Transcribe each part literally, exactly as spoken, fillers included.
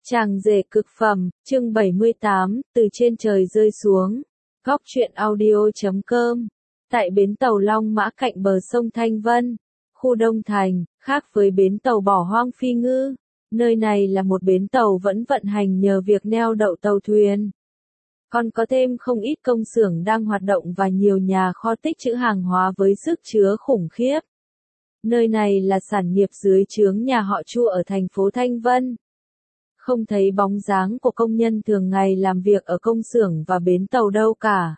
Chàng rể cực phẩm, chương bảy mươi tám, từ trên trời rơi xuống. Góc truyện audio chấm com. Tại bến tàu Long Mã cạnh bờ sông Thanh Vân, khu Đông Thành, khác với bến tàu bỏ hoang Phi Ngư, nơi này là một bến tàu vẫn vận hành nhờ việc neo đậu tàu thuyền. Còn có thêm không ít công xưởng đang hoạt động và nhiều nhà kho tích trữ hàng hóa với sức chứa khủng khiếp. Nơi này là sản nghiệp dưới trướng nhà họ Chu ở thành phố Thanh Vân. Không thấy bóng dáng của công nhân thường ngày làm việc ở công xưởng và bến tàu đâu cả.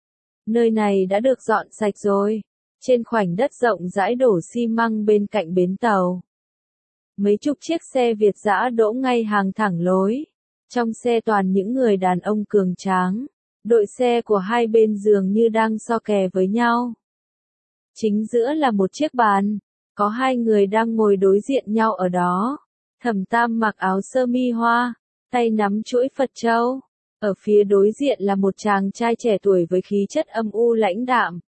Nơi này đã được dọn sạch rồi. Trên khoảnh đất rộng rãi đổ xi măng bên cạnh bến tàu, mấy chục chiếc xe Việt dã đỗ ngay hàng thẳng lối. Trong xe toàn những người đàn ông cường tráng. Đội xe của hai bên dường như đang so kè với nhau. Chính giữa là một chiếc bàn. Có hai người đang ngồi đối diện nhau ở đó. Thẩm Tam mặc áo sơ mi hoa, tay nắm chuỗi Phật châu. Ở phía đối diện là một chàng trai trẻ tuổi với khí chất âm u lãnh đạm.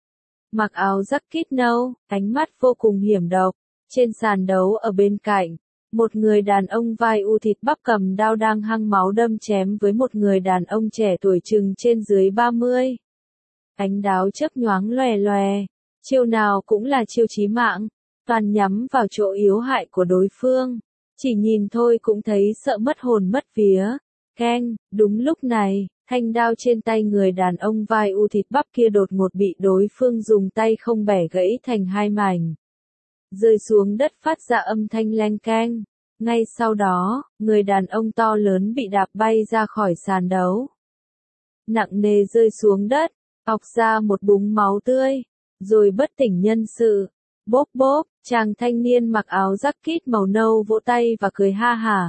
Mặc áo jacket nâu, ánh mắt vô cùng hiểm độc. Trên sàn đấu ở bên cạnh, một người đàn ông vai u thịt bắp cầm đao đang hăng máu đâm chém với một người đàn ông trẻ tuổi chừng trên dưới ba mươi. Ánh đao chớp nhoáng lòe lòe, chiêu nào cũng là chiêu chí mạng, toàn nhắm vào chỗ yếu hại của đối phương. Chỉ nhìn thôi cũng thấy sợ mất hồn mất vía. Keng, đúng lúc này, thanh đao trên tay người đàn ông vai u thịt bắp kia đột ngột bị đối phương dùng tay không bẻ gãy thành hai mảnh. Rơi xuống đất phát ra âm thanh leng keng. Ngay sau đó, người đàn ông to lớn bị đạp bay ra khỏi sàn đấu. Nặng nề rơi xuống đất, ọc ra một búng máu tươi, rồi bất tỉnh nhân sự. Bốp bốp, chàng thanh niên mặc áo jacket màu nâu vỗ tay và cười ha hả.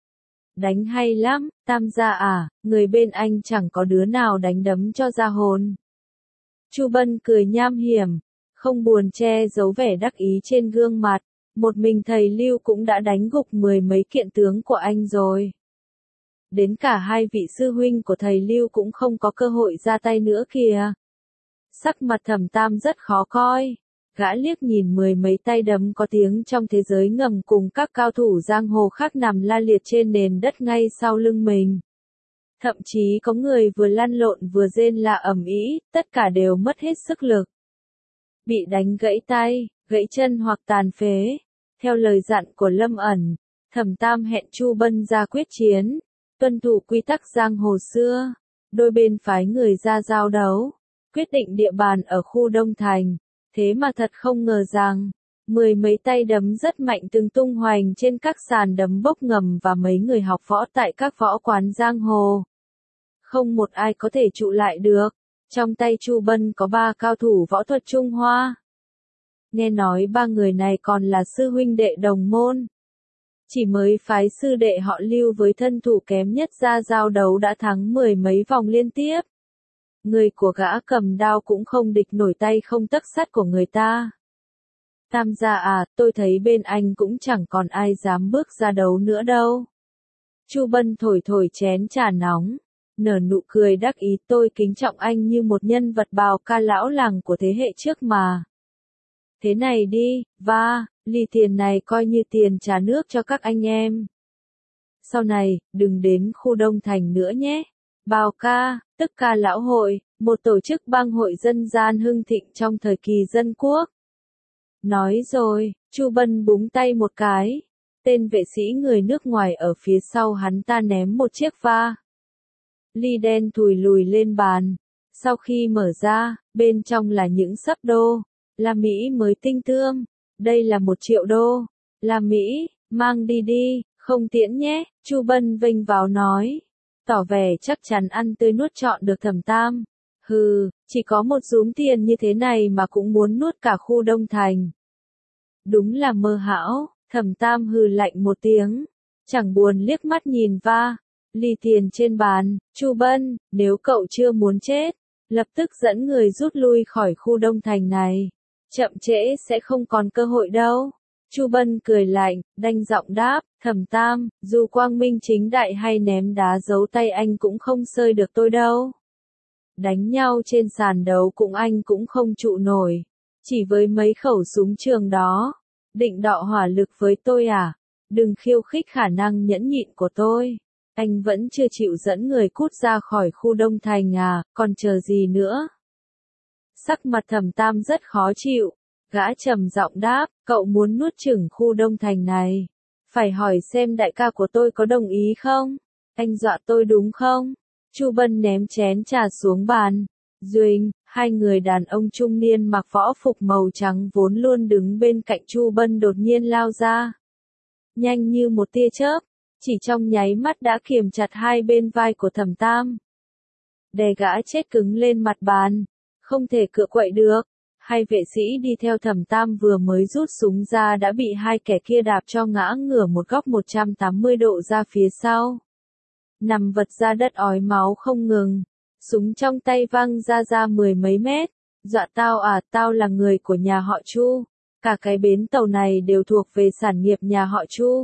Đánh hay lắm, Tam gia à, người bên anh chẳng có đứa nào đánh đấm cho ra hồn. Chu Bân cười nham hiểm, không buồn che giấu vẻ đắc ý trên gương mặt. Một mình thầy Lưu cũng đã đánh gục mười mấy kiện tướng của anh rồi. Đến cả hai vị sư huynh của thầy Lưu cũng không có cơ hội ra tay nữa kìa. Sắc mặt Thẩm Tam rất khó coi. Gã liếc nhìn mười mấy tay đấm có tiếng trong thế giới ngầm cùng các cao thủ giang hồ khác nằm la liệt trên nền đất ngay sau lưng mình. Thậm chí có người vừa lăn lộn vừa rên la ầm ĩ, tất cả đều mất hết sức lực. Bị đánh gãy tay, gãy chân hoặc tàn phế. Theo lời dặn của Lâm Ẩn, Thẩm Tam hẹn Chu Bân ra quyết chiến, tuân thủ quy tắc giang hồ xưa. Đôi bên phái người ra giao đấu, quyết định địa bàn ở khu Đông Thành. Thế mà thật không ngờ rằng, mười mấy tay đấm rất mạnh từng tung hoành trên các sàn đấm bốc ngầm và mấy người học võ tại các võ quán giang hồ. Không một ai có thể trụ lại được. Trong tay Chu Bân có ba cao thủ võ thuật Trung Hoa. Nghe nói ba người này còn là sư huynh đệ đồng môn. Chỉ mới phái sư đệ họ Lưu với thân thủ kém nhất ra giao đấu đã thắng mười mấy vòng liên tiếp. Người của gã cầm đao cũng không địch nổi tay không tấc sắt của người ta. Tam gia à, tôi thấy bên anh cũng chẳng còn ai dám bước ra đấu nữa đâu. Chu Bân thổi thổi chén trà nóng, nở nụ cười đắc ý, tôi kính trọng anh như một nhân vật bào ca lão làng của thế hệ trước mà. Thế này đi, va, ly tiền này coi như tiền trà nước cho các anh em. Sau này, đừng đến khu Đông Thành nữa nhé. Bào ca, tức ca lão hội, một tổ chức bang hội dân gian hưng thịnh trong thời kỳ dân quốc. Nói rồi, Chu Bân búng tay một cái. Tên vệ sĩ người nước ngoài ở phía sau hắn ta ném một chiếc va ly đen thùi lùi lên bàn. Sau khi mở ra, bên trong là những sấp đô la Mỹ mới tinh tươm. Đây là một triệu đô la Mỹ, mang đi đi, không tiễn nhé, Chu Bân vênh vào nói. Tỏ vẻ chắc chắn ăn tươi nuốt trọn được Thẩm Tam. Hừ, chỉ có một rúm tiền như thế này mà cũng muốn nuốt cả khu Đông Thành. Đúng là mơ hão, Thẩm Tam hừ lạnh một tiếng. Chẳng buồn liếc mắt nhìn va ly tiền trên bàn. Chu Bân, nếu cậu chưa muốn chết, lập tức dẫn người rút lui khỏi khu Đông Thành này. Chậm trễ sẽ không còn cơ hội đâu. Chu Bân cười lạnh, đanh giọng đáp, Thẩm Tam, dù quang minh chính đại hay ném đá giấu tay anh cũng không xơi được tôi đâu. Đánh nhau trên sàn đấu cũng anh cũng không trụ nổi. Chỉ với mấy khẩu súng trường đó, định đọ hỏa lực với tôi à? Đừng khiêu khích khả năng nhẫn nhịn của tôi. Anh vẫn chưa chịu dẫn người cút ra khỏi khu Đông Thành à, còn chờ gì nữa? Sắc mặt Thẩm Tam rất khó chịu. Gã trầm giọng đáp, cậu muốn nuốt chửng khu Đông Thành này. Phải hỏi xem đại ca của tôi có đồng ý không? Anh dọa tôi đúng không? Chu Bân ném chén trà xuống bàn. Duỳnh, hai người đàn ông trung niên mặc võ phục màu trắng vốn luôn đứng bên cạnh Chu Bân đột nhiên lao ra. Nhanh như một tia chớp, chỉ trong nháy mắt đã kiềm chặt hai bên vai của Thẩm Tam. Đè gã chết cứng lên mặt bàn, không thể cựa quậy được. Hai vệ sĩ đi theo Thẩm Tam vừa mới rút súng ra đã bị hai kẻ kia đạp cho ngã ngửa một góc một trăm tám mươi độ ra phía sau. Nằm vật ra đất ói máu không ngừng, súng trong tay văng ra ra mười mấy mét. Dọa tao à, tao là người của nhà họ Chu, cả cái bến tàu này đều thuộc về sản nghiệp nhà họ Chu.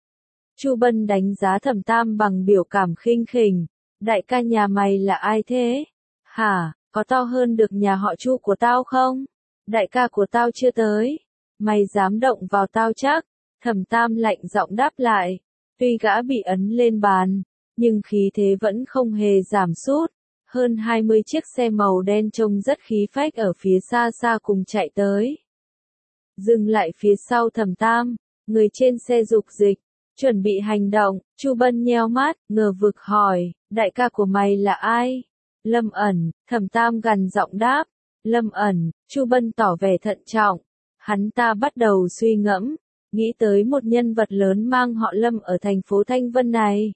Chu Bân đánh giá Thẩm Tam bằng biểu cảm khinh khỉnh, đại ca nhà mày là ai thế? Hả, có to hơn được nhà họ Chu của tao không? Đại ca của tao chưa tới, mày dám động vào tao chắc? Thẩm Tam lạnh giọng đáp lại, tuy gã bị ấn lên bàn, nhưng khí thế vẫn không hề giảm sút. Hơn hai mươi chiếc xe màu đen trông rất khí phách ở phía xa xa cùng chạy tới. Dừng lại phía sau Thẩm Tam, người trên xe dục dịch, chuẩn bị hành động. Chu Bân nheo mắt, ngờ vực hỏi, đại ca của mày là ai? Lâm Ẩn, Thẩm Tam gằn giọng đáp. Lâm Ẩn, Chu Bân tỏ vẻ thận trọng. Hắn ta bắt đầu suy ngẫm, nghĩ tới một nhân vật lớn mang họ Lâm ở thành phố Thanh Vân này.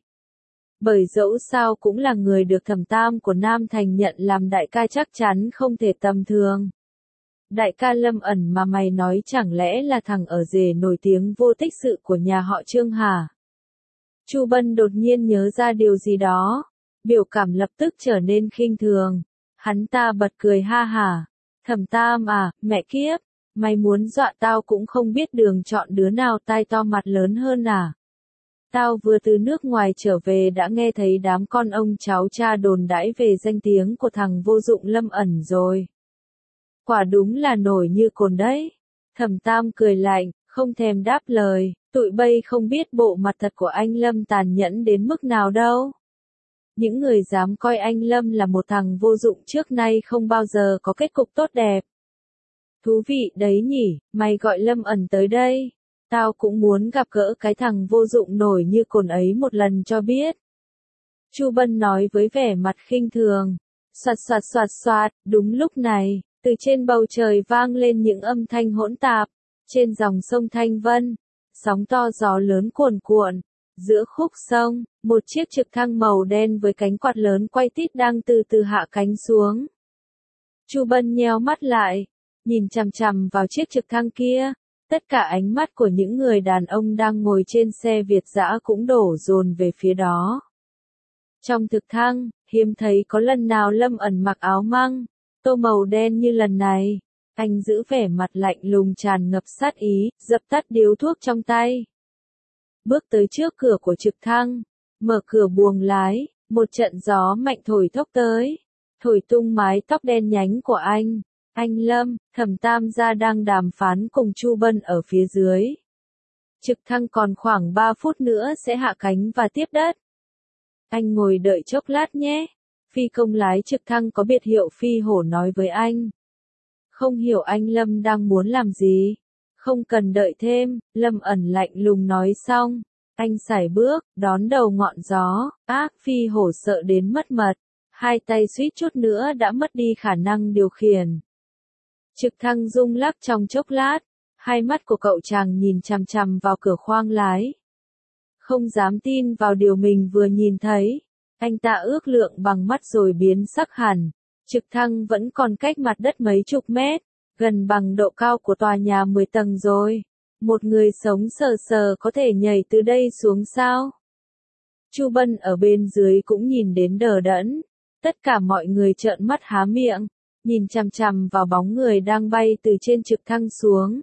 Bởi dẫu sao cũng là người được Thẩm Tam của Nam Thành nhận làm đại ca chắc chắn không thể tầm thường. Đại ca Lâm Ẩn mà mày nói chẳng lẽ là thằng ở rể nổi tiếng vô tích sự của nhà họ Trương hả? Chu Bân đột nhiên nhớ ra điều gì đó, biểu cảm lập tức trở nên khinh thường. Hắn ta bật cười ha hả. Thẩm Tam à, mẹ kiếp, mày muốn dọa tao cũng không biết đường chọn đứa nào tai to mặt lớn hơn à? Tao vừa từ nước ngoài trở về đã nghe thấy đám con ông cháu cha đồn đãi về danh tiếng của thằng vô dụng Lâm Ẩn rồi. Quả đúng là nổi như cồn đấy. Thẩm Tam cười lạnh, không thèm đáp lời, tụi bay không biết bộ mặt thật của anh Lâm tàn nhẫn đến mức nào đâu. Những người dám coi anh Lâm là một thằng vô dụng trước nay không bao giờ có kết cục tốt đẹp. Thú vị đấy nhỉ, mày gọi Lâm Ẩn tới đây. Tao cũng muốn gặp gỡ cái thằng vô dụng nổi như cồn ấy một lần cho biết. Chu Bân nói với vẻ mặt khinh thường. Soạt soạt soạt soạt, đúng lúc này, từ trên bầu trời vang lên những âm thanh hỗn tạp. Trên dòng sông Thanh Vân, sóng to gió lớn cuồn cuộn. Giữa khúc sông, một chiếc trực thăng màu đen với cánh quạt lớn quay tít đang từ từ hạ cánh xuống. Chu Bân nheo mắt lại, nhìn chằm chằm vào chiếc trực thăng kia. Tất cả ánh mắt của những người đàn ông đang ngồi trên xe Việt dã cũng đổ dồn về phía đó. Trong trực thăng, hiếm thấy có lần nào Lâm Ẩn mặc áo măng, tô màu đen như lần này. Anh giữ vẻ mặt lạnh lùng tràn ngập sát ý, dập tắt điếu thuốc trong tay. Bước tới trước cửa của trực thăng, mở cửa buồng lái, một trận gió mạnh thổi thốc tới, thổi tung mái tóc đen nhánh của anh. Anh Lâm, Thẩm Tam gia đang đàm phán cùng Chu Bân ở phía dưới. Trực thăng còn khoảng ba phút nữa sẽ hạ cánh và tiếp đất. Anh ngồi đợi chốc lát nhé. Phi công lái trực thăng có biệt hiệu Phi Hổ nói với anh. Không hiểu anh Lâm đang muốn làm gì. Không cần đợi thêm, Lâm Ẩn lạnh lùng nói xong. Anh sải bước, đón đầu ngọn gió. Ác, Phi Hổ sợ đến mất mật. Hai tay suýt chút nữa đã mất đi khả năng điều khiển. Trực thăng rung lắc trong chốc lát, hai mắt của cậu chàng nhìn chằm chằm vào cửa khoang lái. Không dám tin vào điều mình vừa nhìn thấy, anh ta ước lượng bằng mắt rồi biến sắc hẳn. Trực thăng vẫn còn cách mặt đất mấy chục mét, gần bằng độ cao của tòa nhà mười tầng rồi. Một người sống sờ sờ có thể nhảy từ đây xuống sao? Chu Bân ở bên dưới cũng nhìn đến đờ đẫn. Tất cả mọi người trợn mắt há miệng, nhìn chằm chằm vào bóng người đang bay từ trên trực thăng xuống.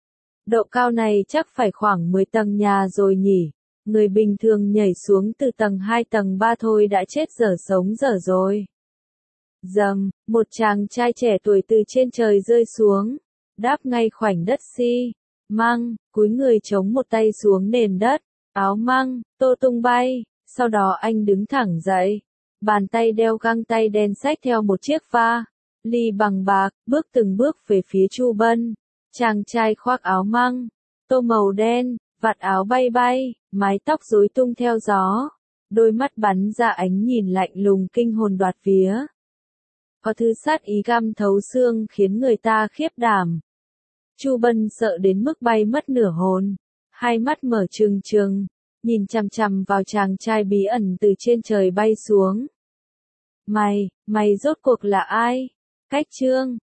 Độ cao này chắc phải khoảng mười tầng nhà rồi nhỉ. Người bình thường nhảy xuống từ tầng hai tầng ba thôi đã chết dở sống dở rồi. Dầm, một chàng trai trẻ tuổi từ trên trời rơi xuống, đáp ngay khoảnh đất si. Măng, cúi người chống một tay xuống nền đất, áo măng, tô tung bay, sau đó anh đứng thẳng dậy. Bàn tay đeo găng tay đen xách theo một chiếc va ly bằng bạc, bước từng bước về phía Chu Bân. Chàng trai khoác áo măng, tô màu đen, vạt áo bay bay, mái tóc rối tung theo gió, đôi mắt bắn ra ánh nhìn lạnh lùng kinh hồn đoạt vía. Có thứ sát ý găm thấu xương khiến người ta khiếp đảm. Chu Bân sợ đến mức bay mất nửa hồn, hai mắt mở trừng trừng, nhìn chằm chằm vào chàng trai bí ẩn từ trên trời bay xuống. Mày, mày rốt cuộc là ai? Cách Trương,